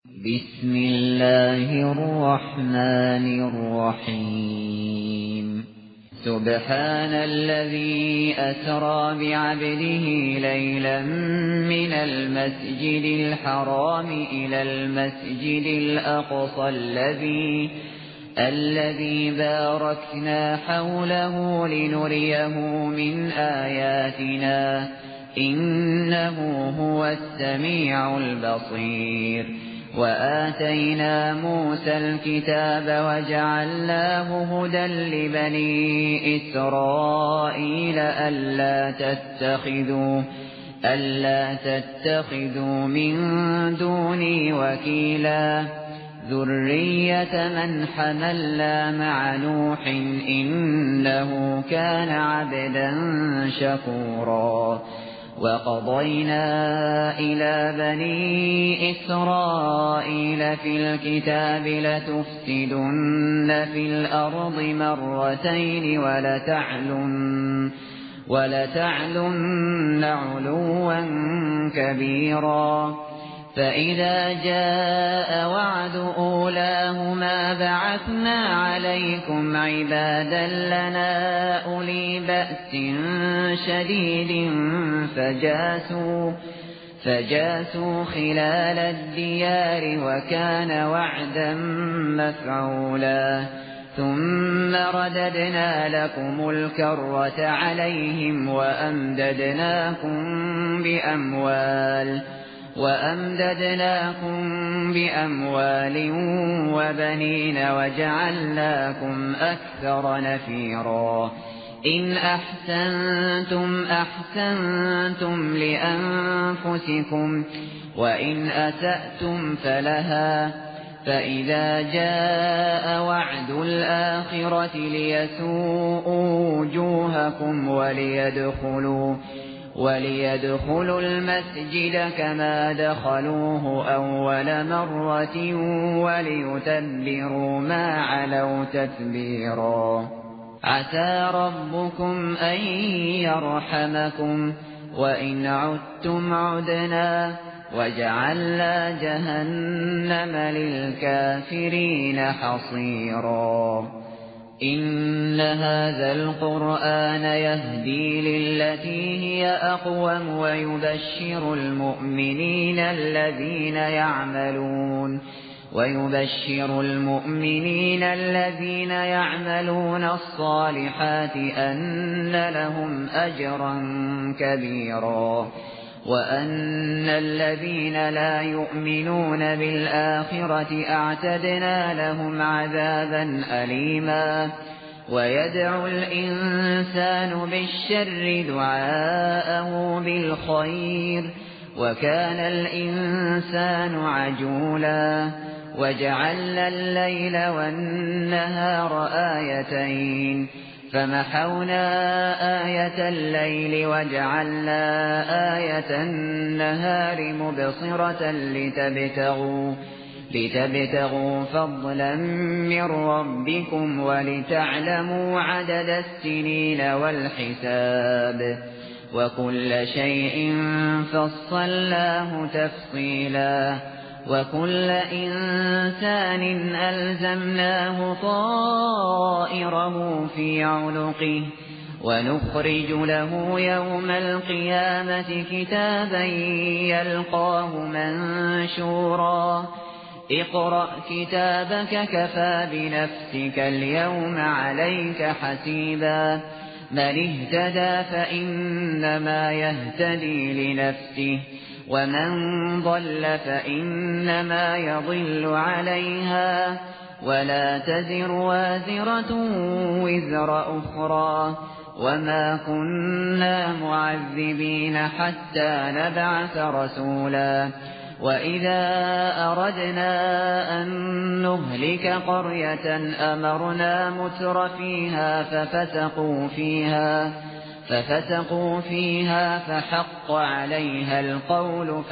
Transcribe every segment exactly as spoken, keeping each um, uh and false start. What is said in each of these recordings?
بسم الله الرحمن الرحيم سبحان الذي أسرى بعبده ليلا من المسجد الحرام إلى المسجد الأقصى الذي الذي باركنا حوله لنريه من آياتنا إنه هو السميع البصير وآتينا موسى الكتاب وجعلناه هدى لبني إسرائيل ألا تتخذوا ألا تتخذوا من دوني وكيلا ذرية من حملنا مع نوح إنه كان عبدا شكورا وقضينا إلى بني إسرائيل في الكتاب لتفسدن في الأرض مرتين ولتعلن ولتعلن علوا كبيرا فإذا جاء وعد أولاهما بعثنا عليكم عبادا لنا أولي بأس شديد فجاسوا فجاسوا خلال الديار وكان وعدا مفعولا ثم رددنا لكم الكرة عليهم وأمددناكم بأموال وأمددناكم بأموال وبنين وجعلناكم أكثر نفيرا إن أحسنتم أحسنتم لأنفسكم وإن أسأتم فلها فإذا جاء وعد الآخرة ليسوءوا وجوهكم وليدخلوا وليدخلوا المسجد كما دخلوه أول مرة وليتبروا ما علوا تتبيرا عسى ربكم أن يرحمكم وإن عدتم عدنا وجعلنا جهنم للكافرين حصيرا إن هذا القرآن يهدي للتي هي أقوم ويبشر المؤمنين الذين يعملون ويبشر المؤمنين الذين يعملون الصالحات أن لهم أجرا كبيرا وأن الذين لا يؤمنون بالآخرة أعتدنا لهم عذابا أليما ويدعو الإنسان بالشر دعاءه بالخير وكان الإنسان عجولا وجعلنا الليل والنهار آيتين فمحونا آية الليل وجعلنا آية النهار مبصرة لتبتغوا لتبتغوا فضلا من ربكم ولتعلموا عدد السنين والحساب وكل شيء فصلناه تفصيلا وكل إنسان ألزمناه طائره في عنقه ونخرج له يوم القيامة كتابا يلقاه منشورا اقرأ كتابك كفى بنفسك اليوم عليك حسيبا من اهتدى فإنما يهتدي لنفسه ومن ضل فإنما يضل عليها ولا تزر وازرة وزر أخرى وما كنا معذبين حتى نبعث رسولا وإذا أردنا أن نهلك قرية أمرنا متر فيها ففسقوا فيها ففسقوا فيها فحق عليها القول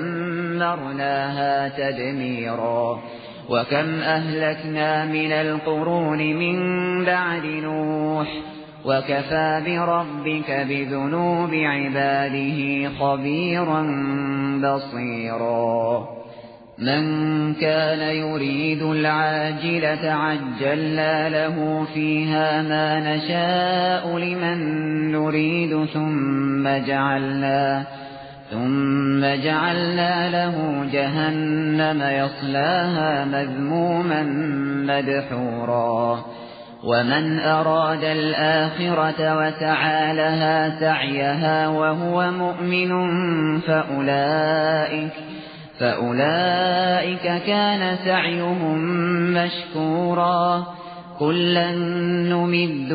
فدمرناها تدميرا وكم أهلكنا من القرون من بعد نوح وكفى بربك بذنوب عباده خبيرا بصيرا. من كان يريد العاجلة عجلنا له فيها ما نشاء لمن نريد ثم جعلنا ثم جعلنا له جهنم يصلاها مذموما مدحورا ومن أراد الآخرة وسعى لها سعيها وهو مؤمن فأولئك فأولئك كان سعيهم مشكورا كلا نمد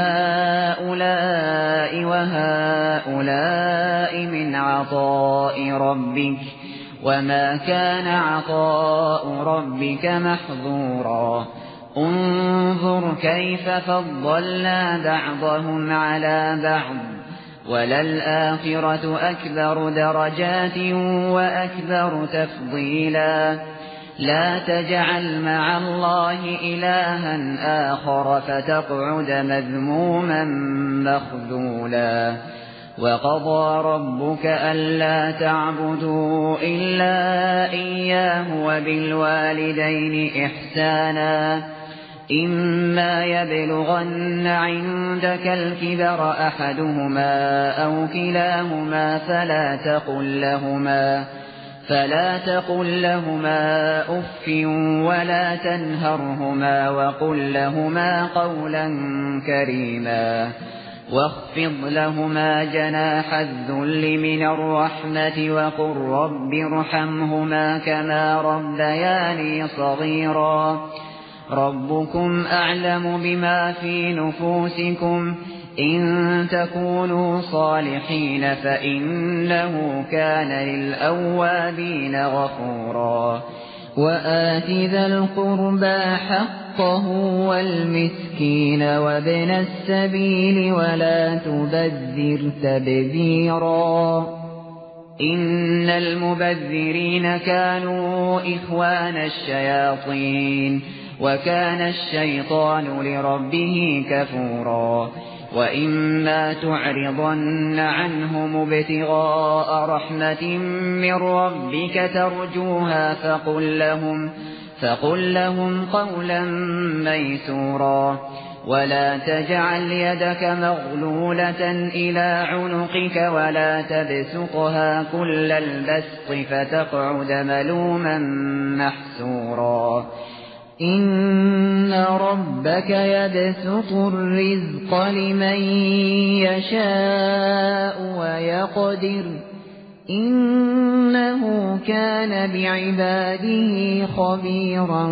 هؤلاء وهؤلاء من عطاء ربك وما كان عطاء ربك محظورا انظر كيف فضلنا بعضهم على بعض وللآخرة أكبر درجات وأكبر تفضيلا لا تجعل مع الله إلها آخر فتقعد مذموما مخذولا وقضى ربك ألا تعبدوا إلا إياه وبالوالدين إحسانا إما يبلغن عندك الكبر أحدهما أو كلاهما فلا تقل لهما فلا تقل لهما أف ولا تنهرهما وقل لهما قولا كريما واخفض لهما جناح الذل من الرحمة وقل رب ارحمهما كما ربياني صغيرا ربكم أعلم بما في نفوسكم إن تكونوا صالحين فإنه كان للأوابين غفورا وآت ذا القربى حقه والمسكين وابن السبيل ولا تبذر تبذيرا إن المبذرين كانوا إخوان الشياطين وكان الشيطان لربه كفورا وإما تعرضن عنهم ابتغاء رحمة من ربك ترجوها فقل لهم, فقل لهم قولا ميسورا ولا تجعل يدك مغلولة إلى عنقك ولا تبسطها كل البسط فتقعد ملوما محسورا إن ربك يبسط الرزق لمن يشاء ويقدر إنه كان بعباده خبيرا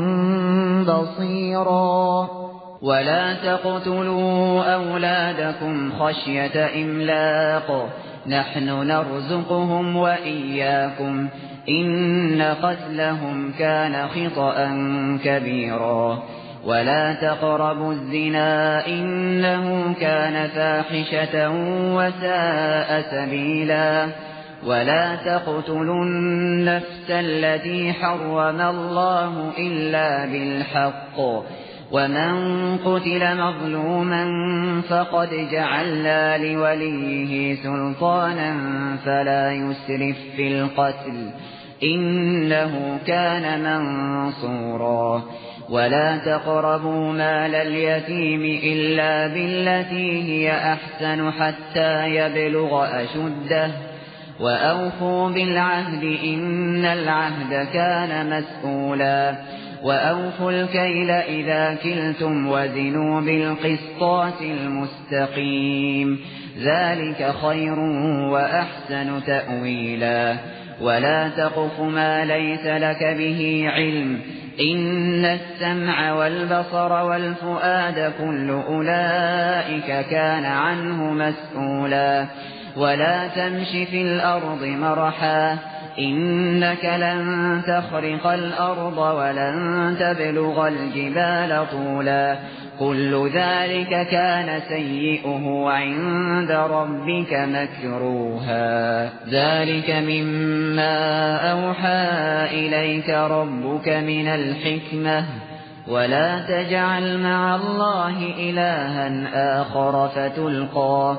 بصيرا ولا تقتلوا أولادكم خشية إملاق نحن نرزقهم وإياكم إن قتلهم كان خطأ كبيرا ولا تقربوا الزنا إنه كان فاحشة وساء سبيلا ولا تقتلوا النفس التي حرم الله إلا بالحق ومن قتل مظلوما فقد جعلنا لوليه سلطانا فلا يسرف في القتل إنه كان منصورا ولا تقربوا مال اليتيم إلا بالتي هي أحسن حتى يبلغ أشده وأوفوا بالعهد إن العهد كان مسؤولا وأوفوا الكيل إذا كلتم وزنوا بالقسطاس المستقيم ذلك خير وأحسن تأويلا ولا تقف ما ليس لك به علم إن السمع والبصر والفؤاد كل أولئك كان عنه مسؤولا ولا تمش في الأرض مرحا إنك لن تخرق الأرض ولن تبلغ الجبال طولا كل ذلك كان سيئه عند ربك مكروها ذلك مما أوحى إليك ربك من الحكمة ولا تجعل مع الله إلها آخر فتلقى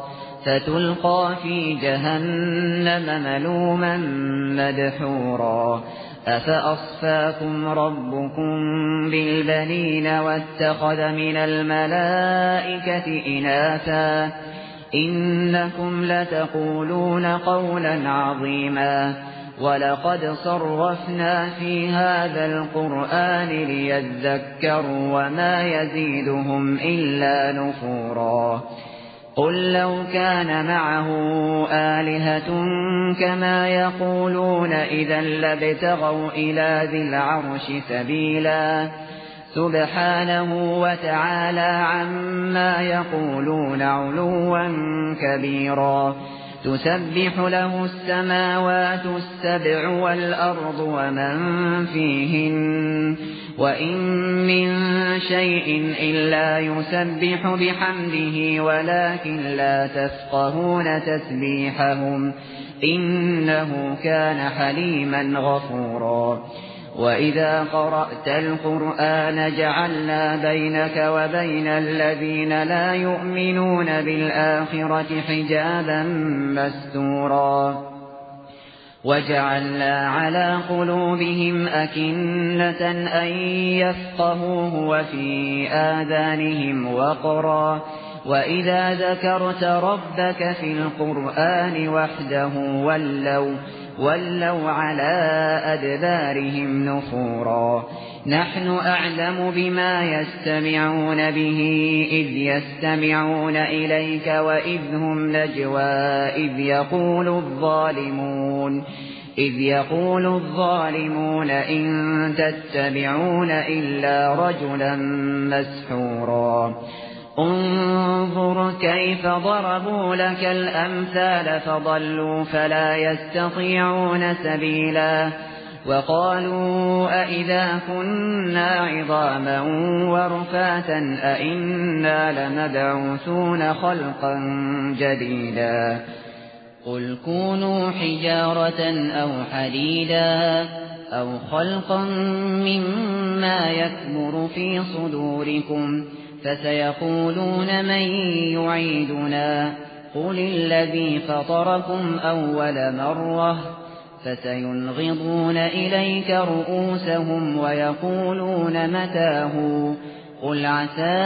فتلقى في جهنم ملوما مدحورا أفأصفاكم ربكم بالبنين واتخذ من الملائكة إناثا إنكم لتقولون قولا عظيما ولقد صرفنا في هذا القرآن ليذكروا وما يزيدهم إلا نفورا قل لو كان معه آلهة كما يقولون إذا لابتغوا إلى ذي العرش سبيلا سبحانه وتعالى عما يقولون علوا كبيرا تسبح له السماوات السبع والأرض ومن فيهن وإن من شيء إلا يسبح بحمده ولكن لا تفقهون تسبيحهم إنه كان حليما غفورا وإذا قرأت القرآن جعلنا بينك وبين الذين لا يؤمنون بالآخرة حجابا مستورا وجعلنا على قلوبهم أكنة أن يفقهوه وفي آذانهم وقرا وإذا ذكرت ربك في القرآن وحده ولوا ولوا على أدبارهم نفورا نحن أعلم بما يستمعون به إذ يستمعون إليك وإذ هم نجوى إذ يقول الظالمون إذ يقول الظالمون إن تتبعون إلا رجلا مسحورا انظر كيف ضربوا لك الأمثال فضلوا فلا يستطيعون سبيلا وقالوا أئذا كنا عظاما ورفاتا أئنا لمبعوثون خلقا جديدا قل كونوا حجارة أو حديدا أو خلقا مما يكبر في صدوركم فسيقولون من يعيدنا قل الذي فطركم أول مرة فسينغضون إليك رؤوسهم ويقولون متاه قل عسى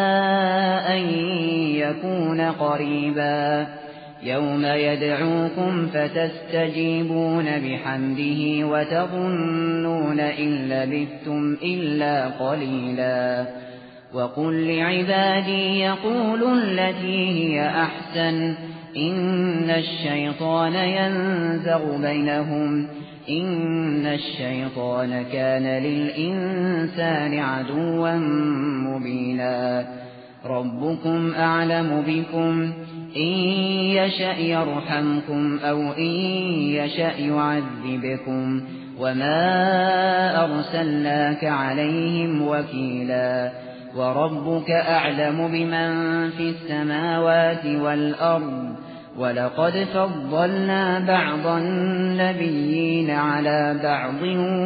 أن يكون قريبا يوم يدعوكم فتستجيبون بحمده وتظنون إن لبثتم إلا قليلا وقل لعبادي يقولوا التي هي أحسن إن الشيطان ينزغ بينهم إن الشيطان كان للإنسان عدوا مبينا ربكم أعلم بكم إن يشأ يرحمكم أو إن يشأ يعذبكم وما أرسلناك عليهم وكيلا وربك أعلم بمن في السماوات والأرض ولقد فضلنا بعض النبيين على بعض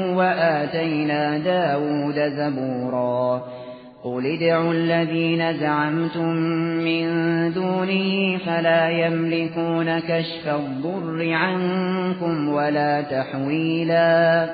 وآتينا داود زبورا قل ادعوا الذين زعمتم من دونه فلا يملكون كشف الضر عنكم ولا تحويلا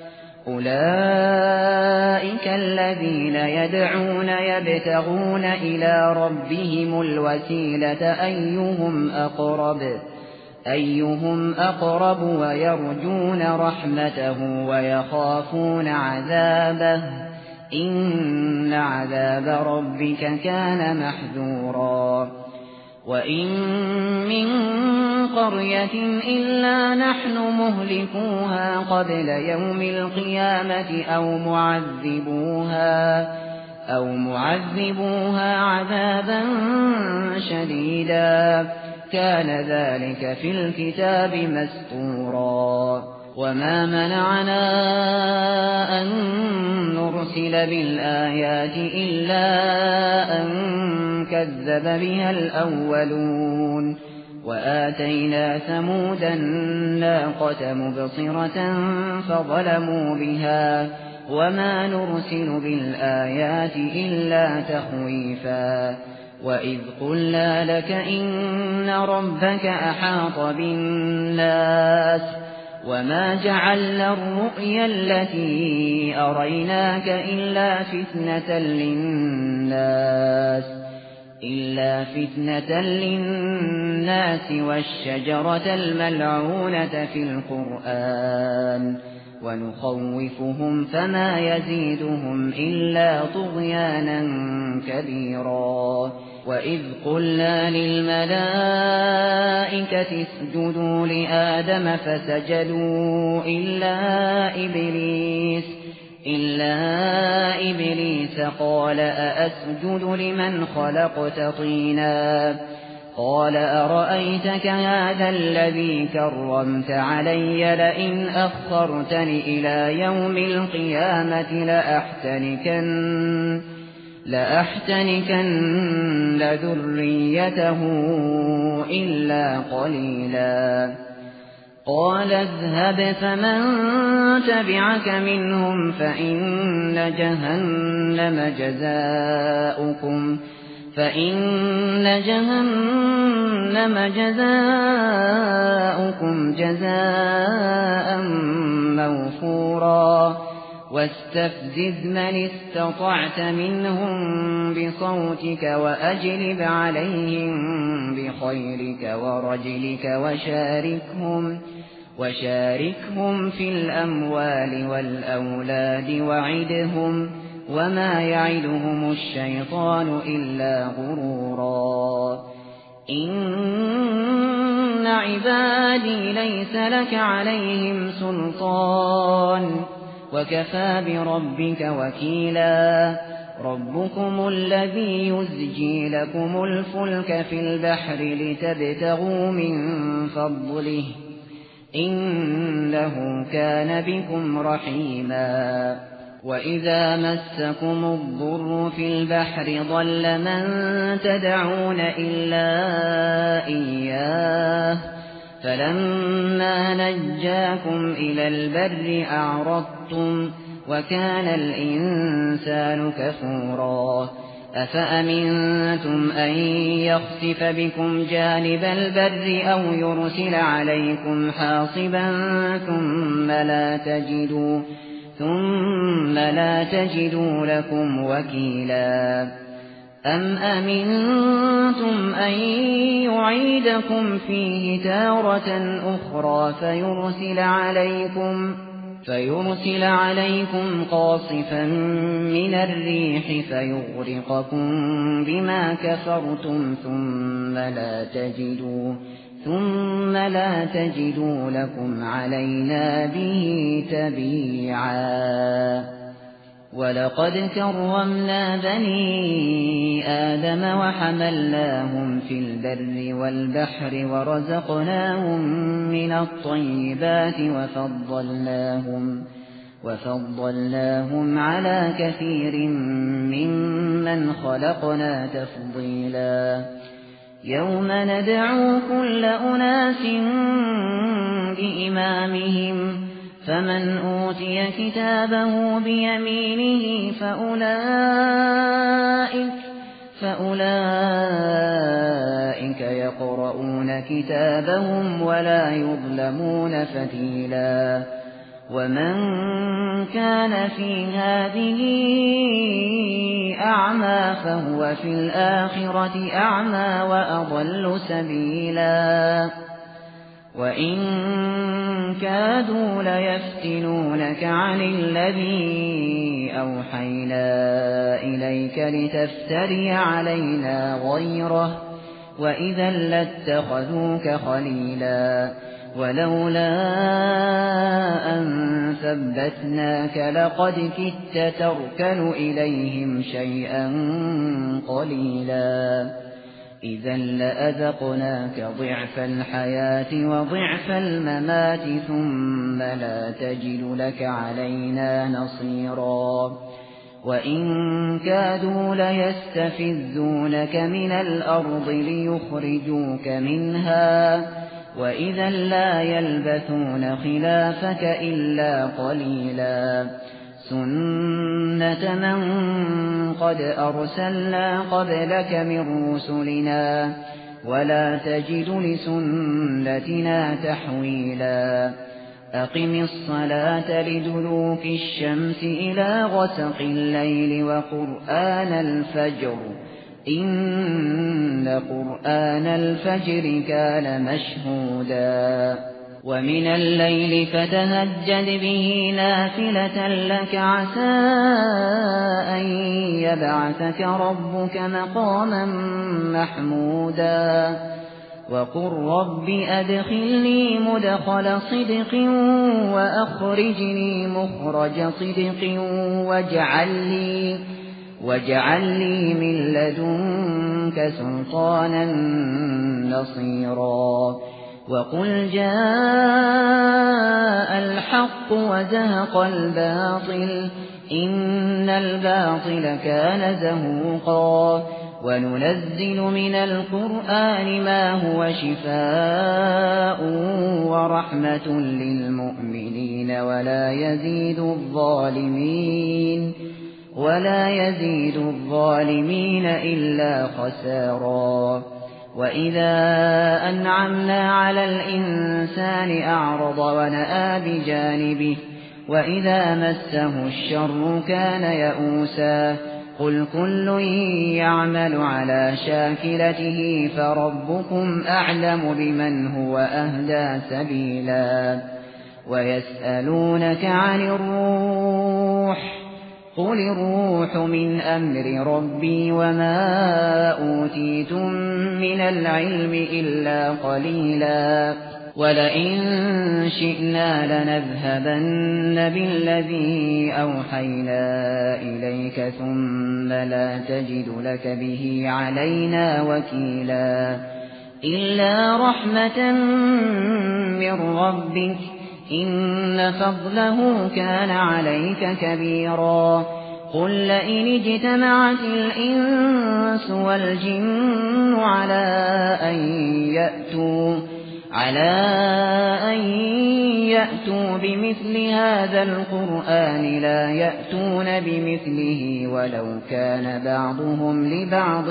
أولئك الذين يدعون يبتغون إلى ربهم الوسيلة أيهم أقرب أيهم أقرب ويرجون رحمته ويخافون عذابه إن عذاب ربك كان محذورا وإن من قرية إلا نحن مهلكوها قبل يوم القيامة أو معذبوها أو معذبوها عذابا شديدا كان ذلك في الكتاب مسطورا وما منعنا أن نرسل بالآيات إلا أن كذب بها الأولون وآتينا ثمود الناقة مبصرة فظلموا بها وما نرسل بالآيات إلا تخويفا وإذ قلنا لك إن ربك أحاط بالناس وما جعلنا الرؤيا التي أريناك إلا فتنة للناس إلا فتنة للناس والشجرة الملعونة في القرآن ونخوفهم فما يزيدهم إلا طغيانا كبيرا وإذ قلنا للملائكة اسجدوا لآدم فسجدوا إلا إبليس إلا إبليس قال أأسجد لمن خلقت طينا قال أرأيتك هذا الذي كرمت علي لئن أخرتني إلى يوم القيامة لأحتنكن لأحتنكن ذريته إلا قليلا قال اذهب فمن تبعك منهم فإن جهنم جزاؤكم فإن جهنم جزاؤكم جزاء موفورا واستفزز من استطعت منهم بصوتك وأجلب عليهم بخيرك ورجلك وشاركهم وشاركهم في الأموال والأولاد وعدهم وما يعدهم الشيطان إلا غرورا إن عبادي ليس لك عليهم سلطان وكفى بربك وكيلا ربكم الذي يزجي لكم الفلك في البحر لتبتغوا من فضله إنه كان بكم رحيما وإذا مسكم الضر في البحر ضل من تدعون إلا إياه فلما نجاكم إلى البر أعرضتم وكان الإنسان كفورا أفأمنتم أن يخسف بكم جانب البر أو يرسل عليكم حاصبا ثم لا تجدوا ثم لا تجدوا لكم وكيلا أم أمنتم أن يعيدكم فيه تارة أخرى فيرسل عليكم فيرسل عليكم قاصفا من الريح فيغرقكم بما كفرتم ثم لا تجدوا ثم لا تجدوا لكم علينا به تبيعا ولقد كرمنا بني آدم وحملناهم في البر والبحر ورزقناهم من الطيبات وفضلناهم وفضلناهم على كثير ممن خلقنا تفضيلا يوم ندعو كل أناس بإمامهم فمن أوتي كتابه بيمينه فأولئك فأولئك يقرؤون كتابهم ولا يظلمون فتيلا ومن كان في هذه أعمى فهو في الآخرة أعمى وأضل سبيلا وإن كادوا ليفتنونك عن الذي أوحينا إليك لتفتري علينا غيره وإذا لاتخذوك خليلا ولولا أن ثبتناك لقد كدت تركن إليهم شيئا قليلا إذا لأذقناك ضعف الحياة وضعف الممات ثم لا تجد لك علينا نصيرا وإن كادوا ليستفزونك من الأرض ليخرجوك منها وإذا لا يلبثون خلافك إلا قليلا سنة من قد أرسلنا قبلك من رسلنا ولا تجد لسنتنا تحويلا أقم الصلاة لدلوك الشمس إلى غسق الليل وقرآن الفجر إن قرآن الفجر كان مشهودا ومن الليل فتهجد به نافلة لك عسى أن يبعثك ربك مقاما محمودا وقل رب أدخلني مدخل صدق وأخرجني مخرج صدق واجعل لي واجعل لي من لدنك سلطانا نصيرا وقل جاء الحق وزهق الباطل إن الباطل كان زهوقا وننزل من القرآن ما هو شفاء ورحمة للمؤمنين ولا يزيد الظالمين ولا يزيد الظالمين إلا خسارا وإذا أنعمنا على الإنسان أعرض ونأى بجانبه وإذا مسه الشر كان يئوسا قل كل يعمل على شاكلته فربكم أعلم بمن هو أهدى سبيلا ويسألونك عن الروح قل الروح من أمر ربي وما أوتيتم من العلم إلا قليلا ولئن شئنا لنذهبن بالذي أوحينا إليك ثم لا تجد لك به علينا وكيلا إلا رحمة من ربك إن فضله كان عليك كبيرا قل لئن اجتمعت الإنس والجن على أن يأتوا على أن يأتوا بمثل هذا القرآن لا يأتون بمثله ولو كان بعضهم لبعض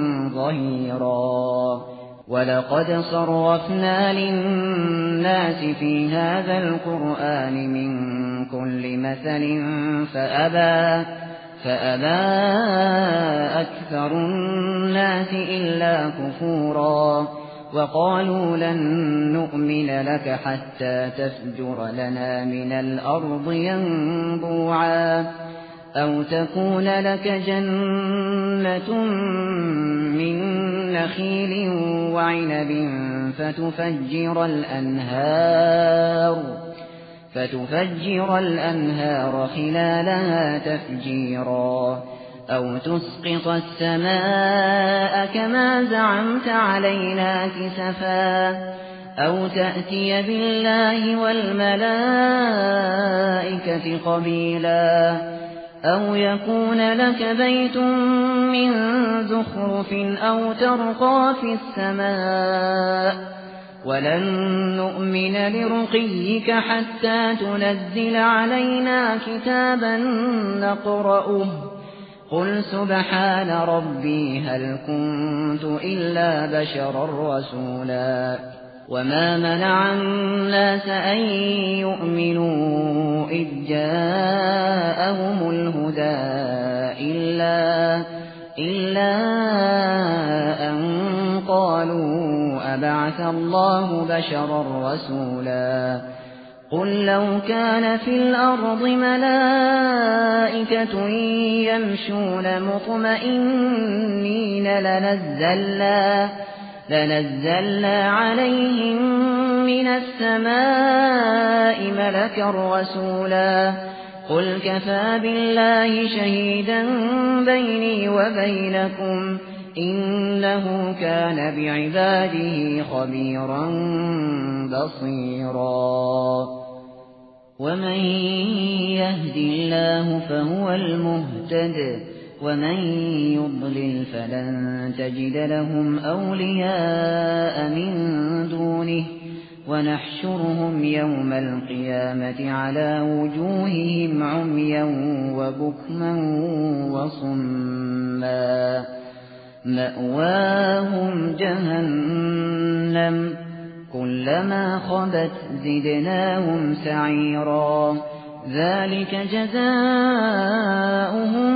ظهيرا ولقد صرفنا للناس في هذا القرآن من كل مثل فأبى فأبى أكثر الناس إلا كفورا وقالوا لن نؤمن لك حتى تفجر لنا من الأرض ينبوعا أو تكون لك جنة من نخيل وعنب فتفجر الأنهار فتفجر الأنهار خلالها تفجيرا أو تسقط السماء كما زعمت علينا كسفا أو تأتي بالله والملائكة قبيلا أو يكون لك بيت من زخرف أو ترقى في السماء ولن نؤمن لرقيك حتى تنزل علينا كتابا نقرأه قل سبحان ربي هل كنت إلا بشرا رسولا وما منع الناس أن يؤمنوا إذ جاءهم الهدى إلا, إلا أن قالوا أبعث الله بشرا رسولا قل لو كان في الأرض ملائكة يمشون مطمئنين لنزلنا لنزلنا عليهم من السماء ملكا رسولا قل كفى بالله شهيدا بيني وبينكم إنه كان بعباده خبيرا بصيرا ومن يهد الله فهو المهتد ومن يضلل فلن تجد لهم أولياء من دونه ونحشرهم يوم القيامة على وجوههم عميا وبكما وصما مأواهم جهنم كلما خبت زدناهم سعيرا ذلك جزاؤهم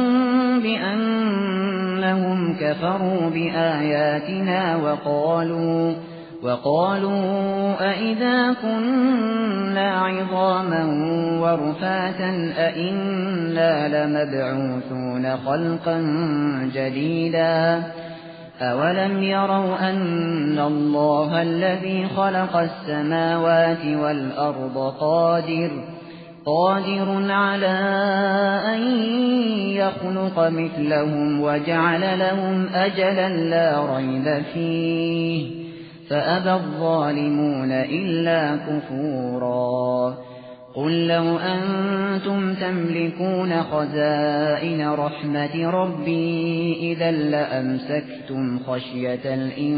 بأنهم كفروا بآياتنا وقالوا وقالوا أئذا كنا عظاما ورفاتا أئنا لمبعوثون خلقا جديدا أولم يروا أن الله الذي خلق السماوات والأرض قادر قادر على أن يخلق مثلهم وجعل لهم أجلا لا ريب فيه فأبى الظالمون إلا كفورا قل لو أنتم تملكون خزائن رحمة ربي إذا لأمسكتم خشية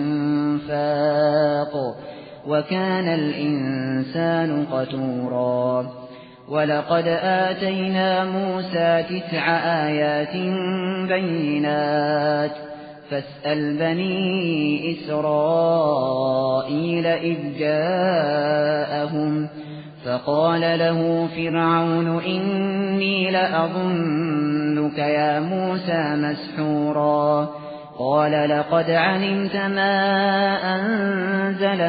الإنفاق وكان الإنسان قتورا ولقد آتينا موسى تسع آيات بينات فاسأل بني إسرائيل إذ جاءهم فقال له فرعون إني لأظنك يا موسى مسحورا قال لقد علمت ما أنزل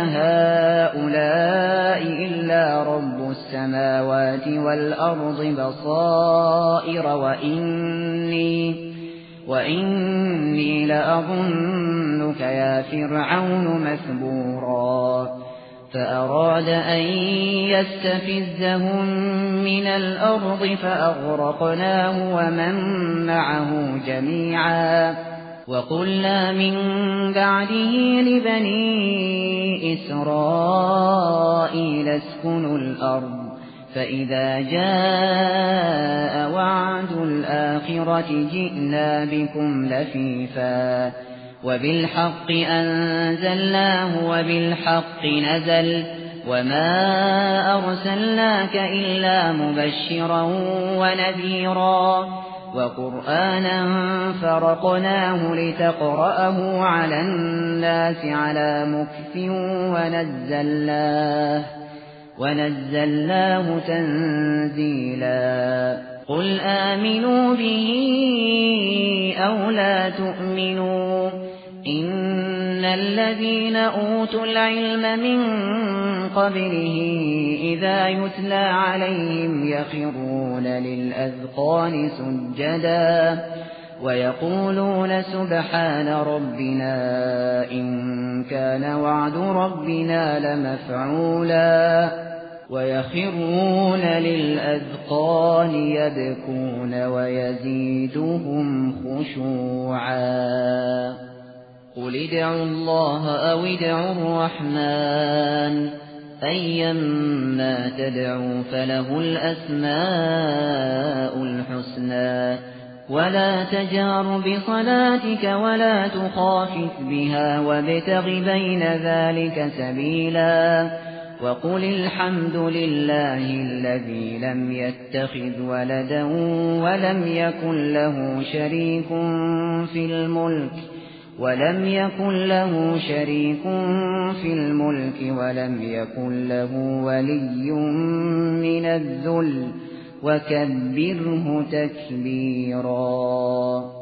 هؤلاء إلا رب السماوات والأرض بصائر وإني وإني لأظنك يا فرعون مثبورا فأراد أن يستفزهم من الأرض فأغرقناه ومن معه جميعا وقلنا من بعده لبني إسرائيل اسكنوا الأرض فإذا جاء وعد الآخرة جئنا بكم لفيفا وبالحق أنزلناه وبالحق نزل وما أرسلناك إلا مبشرا ونذيرا وقرآنا فرقناه لتقرأه على الناس على مكث ونزلناه ونزلناه تنزيلا قل آمنوا به أو لا تؤمنوا إن الذين أوتوا العلم من قبله إذا يتلى عليهم يخرون للأذقان سجدا ويقولون سبحان ربنا إن كان وعد ربنا لمفعولا ويخرون للأذقان يبكون ويزيدهم خشوعا قل ادعوا الله أو ادعوا الرحمن أيما تدعوا فله الأسماء الحسنى ولا تجهر بصلاتك ولا تخافت بها وابتغ بين ذلك سبيلا وقل الحمد لله الذي لم يتخذ ولدا ولم يكن له شريك في الملك ولم يكن له شريك في الملك ولم يكن له ولي من الذل وكبره تكبيرا.